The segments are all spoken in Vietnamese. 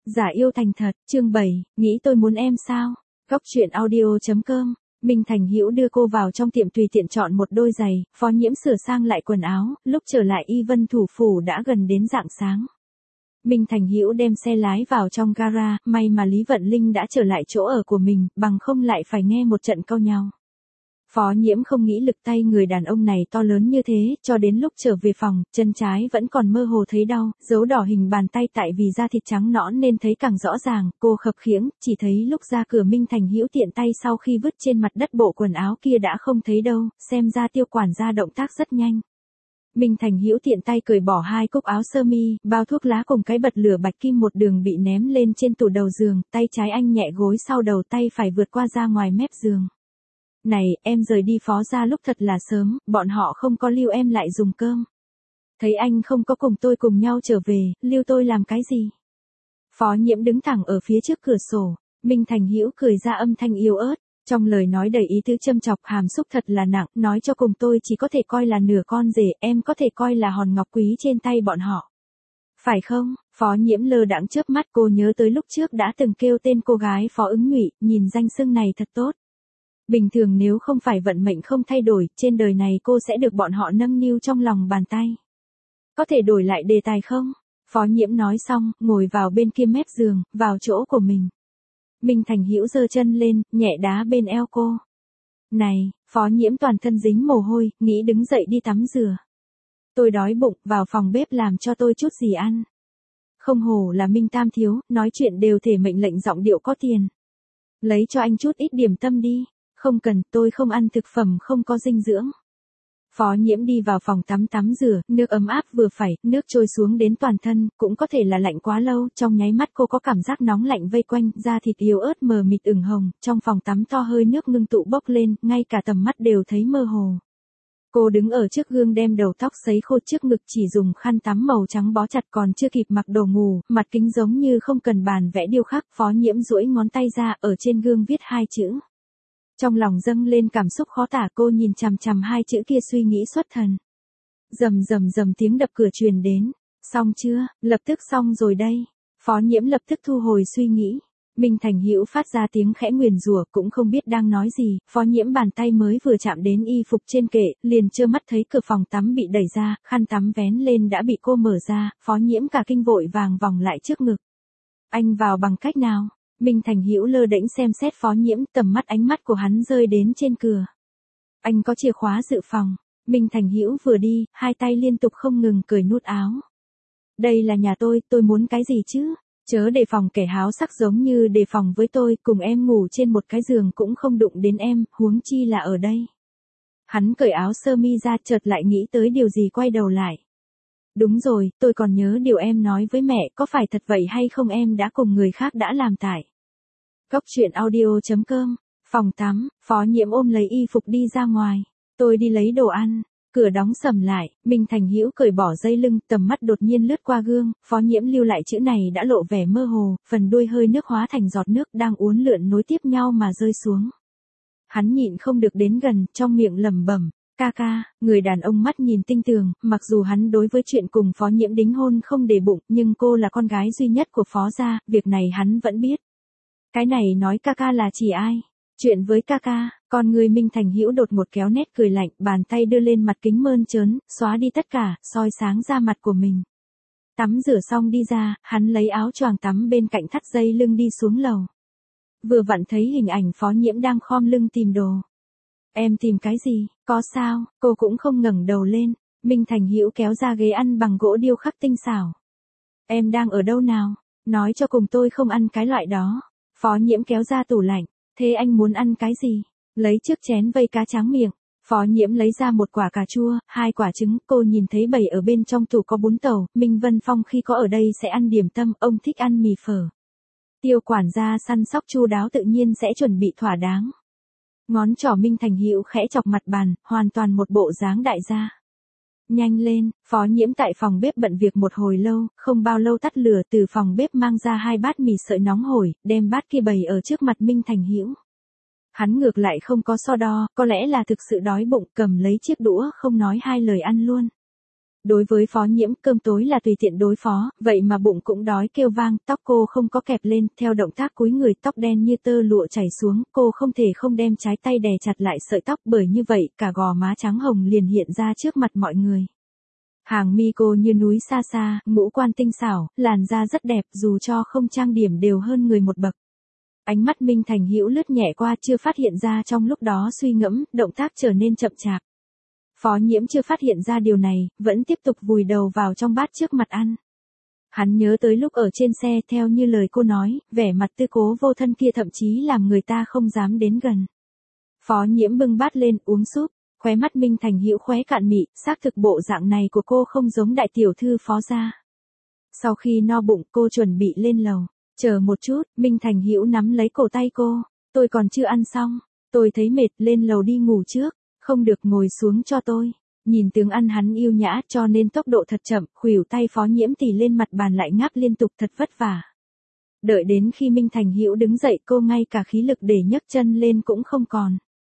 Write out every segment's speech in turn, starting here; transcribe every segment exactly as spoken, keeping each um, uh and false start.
Giả yêu thành thật, chương bảy, nghĩ tôi muốn em sao? Góc truyện audio.com. Minh Thành Hữu đưa cô vào trong tiệm tùy tiện chọn một đôi giày, Phó Nhiễm sửa sang lại quần áo, lúc trở lại Y Vân thủ phủ đã gần đến rạng sáng. Minh Thành Hữu đem xe lái vào trong gara, may mà Lý Vận Linh đã trở lại chỗ ở của mình, bằng không lại phải nghe một trận cau nhau. Phó Nhiễm không nghĩ lực tay người đàn ông này to lớn như thế, cho đến lúc trở về phòng, chân trái vẫn còn mơ hồ thấy đau, dấu đỏ hình bàn tay tại vì da thịt trắng nõn nên thấy càng rõ ràng, cô khập khiễng, chỉ thấy lúc ra cửa Minh Thành Hữu tiện tay sau khi vứt trên mặt đất bộ quần áo kia đã không thấy đâu, xem ra Tiêu quản gia động tác rất nhanh. Minh Thành Hữu tiện tay cởi bỏ hai cúc áo sơ mi, bao thuốc lá cùng cái bật lửa bạch kim một đường bị ném lên trên tủ đầu giường, tay trái anh nhẹ gối sau đầu, tay phải vượt qua ra ngoài mép giường. Này, em rời đi Phó gia lúc thật là sớm, bọn họ không có lưu em lại dùng cơm. Thấy anh không có cùng tôi cùng nhau trở về, lưu tôi làm cái gì? Phó Nhiễm đứng thẳng ở phía trước cửa sổ, Minh Thành Hữu cười ra âm thanh yếu ớt, trong lời nói đầy ý tứ châm chọc, hàm xúc thật là nặng, nói cho cùng tôi chỉ có thể coi là nửa con rể, em có thể coi là hòn ngọc quý trên tay bọn họ. Phải không? Phó Nhiễm lơ đãng chớp mắt, cô nhớ tới lúc trước đã từng kêu tên cô gái Phó Ứng Nhụy, nhìn danh xưng này thật tốt. Bình thường nếu không phải vận mệnh không thay đổi, trên đời này cô sẽ được bọn họ nâng niu trong lòng bàn tay. Có thể đổi lại đề tài không? Phó Nhiễm nói xong, ngồi vào bên kia mép giường, vào chỗ của mình. Minh Thành Hữu giơ chân lên, nhẹ đá bên eo cô. Này, Phó Nhiễm toàn thân dính mồ hôi, nghĩ đứng dậy đi tắm rửa. Tôi đói bụng, vào phòng bếp làm cho tôi chút gì ăn. Không hổ là Minh Tam thiếu, nói chuyện đều thể mệnh lệnh giọng điệu có tiền. Lấy cho anh chút ít điểm tâm đi. Không cần, tôi không ăn thực phẩm không có dinh dưỡng. Phó Nhiễm đi vào phòng tắm tắm rửa, nước ấm áp vừa phải, nước trôi xuống đến toàn thân, cũng có thể là lạnh quá lâu, trong nháy mắt cô có cảm giác nóng lạnh vây quanh, da thịt yếu ớt mờ mịt ửng hồng, trong phòng tắm to hơi nước ngưng tụ bốc lên, ngay cả tầm mắt đều thấy mơ hồ. Cô đứng ở trước gương đem đầu tóc sấy khô trước ngực, chỉ dùng khăn tắm màu trắng bó chặt, còn chưa kịp mặc đồ ngủ, mặt kính giống như không cần bàn vẽ điêu khắc. Phó Nhiễm duỗi ngón tay ra, ở trên gương viết hai chữ. Trong lòng dâng lên cảm xúc khó tả, cô nhìn chằm chằm hai chữ kia suy nghĩ xuất thần. Rầm rầm rầm tiếng đập cửa truyền đến. Xong chưa? Lập tức xong rồi đây. Phó Nhiễm lập tức thu hồi suy nghĩ. Minh Thành Hữu phát ra tiếng khẽ nguyền rủa, cũng không biết đang nói gì. Phó Nhiễm bàn tay mới vừa chạm đến y phục trên kệ, liền trơ mắt thấy cửa phòng tắm bị đẩy ra, khăn tắm vén lên đã bị cô mở ra. Phó Nhiễm cả kinh vội vàng vòng lại trước ngực. Anh vào bằng cách nào? Minh Thành Hữu lơ đễnh xem xét Phó Nhiễm, tầm mắt ánh mắt của hắn rơi đến trên cửa. Anh có chìa khóa dự phòng. Minh Thành Hữu vừa đi, hai tay liên tục không ngừng cởi nút áo. Đây là nhà tôi, tôi muốn cái gì chứ? Chớ đề phòng kẻ háo sắc giống như đề phòng với tôi, cùng em ngủ trên một cái giường cũng không đụng đến em, huống chi là ở đây. Hắn cởi áo sơ mi ra, chợt lại nghĩ tới điều gì quay đầu lại. Đúng rồi, tôi còn nhớ điều em nói với mẹ, có phải thật vậy hay không, em đã cùng người khác đã làm tại. Góc truyện audio.com, phòng tắm, Phó Nhiễm ôm lấy y phục đi ra ngoài. Tôi đi lấy đồ ăn, cửa đóng sầm lại, Minh Thành Hữu cởi bỏ dây lưng, tầm mắt đột nhiên lướt qua gương, Phó Nhiễm lưu lại chữ này đã lộ vẻ mơ hồ, phần đuôi hơi nước hóa thành giọt nước đang uốn lượn nối tiếp nhau mà rơi xuống. Hắn nhịn không được đến gần, trong miệng lẩm bẩm. Ca ca, người đàn ông mắt nhìn tinh tường, mặc dù hắn đối với chuyện cùng Phó Nhiễm đính hôn không để bụng, nhưng cô là con gái duy nhất của Phó gia, việc này hắn vẫn biết. Cái này nói ca ca là chỉ ai? Chuyện với ca ca, con người Minh Thành Hữu đột ngột kéo nét cười lạnh, bàn tay đưa lên mặt kính mơn trớn, xóa đi tất cả, soi sáng ra mặt của mình. Tắm rửa xong đi ra, hắn lấy áo choàng tắm bên cạnh thắt dây lưng đi xuống lầu. Vừa vặn thấy hình ảnh Phó Nhiễm đang khom lưng tìm đồ. Em tìm cái gì, có sao? Cô cũng không ngẩng đầu lên. Minh Thành Hữu kéo ra ghế ăn bằng gỗ điêu khắc tinh xảo. Em đang ở đâu nào? Nói cho cùng tôi không ăn cái loại đó. Phó Nhiễm kéo ra tủ lạnh. Thế anh muốn ăn cái gì? Lấy chiếc chén vây cá tráng miệng. Phó Nhiễm lấy ra một quả cà chua, hai quả trứng. Cô nhìn thấy bầy ở bên trong tủ có bún tàu. Minh Vân Phong khi có ở đây sẽ ăn điểm tâm, ông thích ăn mì phở. Tiêu quản gia săn sóc chu đáo tự nhiên sẽ chuẩn bị thỏa đáng. Ngón trỏ Minh Thành Hữu khẽ chọc mặt bàn, hoàn toàn một bộ dáng đại gia. Nhanh lên, Phó Nhiễm tại phòng bếp bận việc một hồi lâu, không bao lâu tắt lửa, từ phòng bếp mang ra hai bát mì sợi nóng hổi, đem bát kia bày ở trước mặt Minh Thành Hữu. Hắn ngược lại không có so đo, có lẽ là thực sự đói bụng, cầm lấy chiếc đũa không nói hai lời ăn luôn. Đối với Phó Nhiễm, cơm tối là tùy tiện đối phó, vậy mà bụng cũng đói kêu vang, tóc cô không có kẹp lên, theo động tác cúi người tóc đen như tơ lụa chảy xuống, cô không thể không đem trái tay đè chặt lại sợi tóc, bởi như vậy, cả gò má trắng hồng liền hiện ra trước mặt mọi người. Hàng mi cô như núi xa xa, ngũ quan tinh xảo, làn da rất đẹp, dù cho không trang điểm đều hơn người một bậc. Ánh mắt Minh Thành Hữu lướt nhẹ qua, chưa phát hiện ra trong lúc đó suy ngẫm, động tác trở nên chậm chạp. Phó Nhiễm chưa phát hiện ra điều này, vẫn tiếp tục vùi đầu vào trong bát trước mặt ăn. Hắn nhớ tới lúc ở trên xe, theo như lời cô nói, vẻ mặt tư cố vô thân kia thậm chí làm người ta không dám đến gần. Phó Nhiễm bưng bát lên, uống súp, khóe mắt Minh Thành Hữu khóe cạn mị, xác thực bộ dạng này của cô không giống đại tiểu thư Phó gia. Sau khi no bụng, cô chuẩn bị lên lầu. Chờ một chút, Minh Thành Hữu nắm lấy cổ tay cô, tôi còn chưa ăn xong, tôi thấy mệt, lên lầu đi ngủ trước. Không được, ngồi xuống cho tôi. Nhìn tướng ăn hắn yêu nhã cho nên tốc độ thật chậm, khuỷu tay Phó Nhiễm tì lên mặt bàn lại ngáp liên tục, thật vất vả. Đợi đến khi Minh Thành Hữu đứng dậy, cô ngay cả khí lực để nhấc chân lên cũng không còn.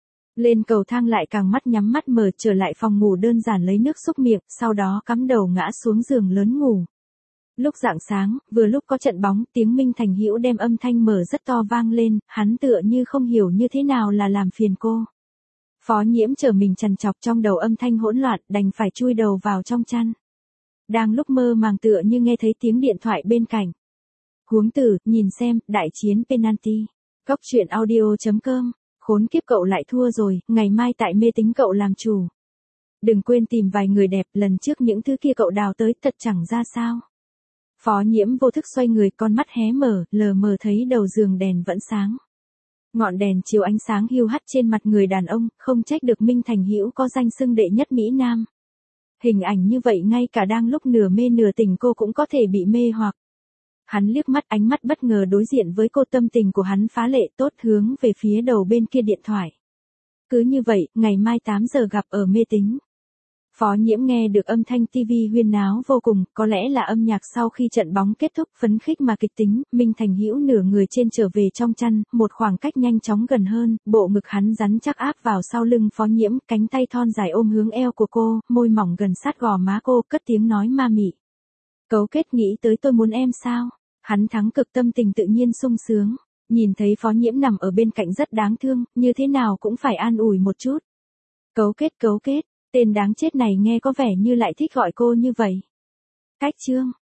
Lên cầu thang lại càng mắt nhắm mắt mở, trở lại phòng ngủ đơn giản lấy nước xúc miệng, sau đó cắm đầu ngã xuống giường lớn ngủ. Lúc rạng sáng, vừa lúc có trận bóng, tiếng Minh Thành Hữu đem âm thanh mở rất to vang lên, hắn tựa như không hiểu như thế nào là làm phiền cô. Phó Nhiễm trở mình trằn trọc trong đầu âm thanh hỗn loạn, đành phải chui đầu vào trong chăn. Đang lúc mơ màng tựa như nghe thấy tiếng điện thoại bên cạnh. Huống tử, nhìn xem, đại chiến penalty. Góc truyện audio chấm com, khốn kiếp cậu lại thua rồi, ngày mai tại mê tính cậu làm chủ. Đừng quên tìm vài người đẹp, lần trước những thứ kia cậu đào tới thật chẳng ra sao. Phó Nhiễm vô thức xoay người, con mắt hé mở, lờ mờ thấy đầu giường đèn vẫn sáng. Ngọn đèn chiếu ánh sáng hiu hắt trên mặt người đàn ông, không trách được Minh Thành Hữu có danh xưng đệ nhất Mỹ Nam. Hình ảnh như vậy ngay cả đang lúc nửa mê nửa tỉnh cô cũng có thể bị mê hoặc. Hắn liếc mắt, ánh mắt bất ngờ đối diện với cô, tâm tình của hắn phá lệ tốt, hướng về phía đầu bên kia điện thoại. Cứ như vậy, ngày mai tám giờ gặp ở mê tính. Phó Nhiễm nghe được âm thanh tivi huyên náo vô cùng, có lẽ là âm nhạc sau khi trận bóng kết thúc, phấn khích mà kịch tính, Minh Thành Hữu nửa người trên trở về trong chăn, một khoảng cách nhanh chóng gần hơn, bộ ngực hắn rắn chắc áp vào sau lưng Phó Nhiễm, cánh tay thon dài ôm hướng eo của cô, môi mỏng gần sát gò má cô, cất tiếng nói ma mị. Cấu kết nghĩ tới tôi muốn em sao? Hắn thắng cực, tâm tình tự nhiên sung sướng, nhìn thấy Phó Nhiễm nằm ở bên cạnh rất đáng thương, như thế nào cũng phải an ủi một chút. Cấu kết cấu kết. Tên đáng chết này nghe có vẻ như lại thích gọi cô như vậy. Cách chương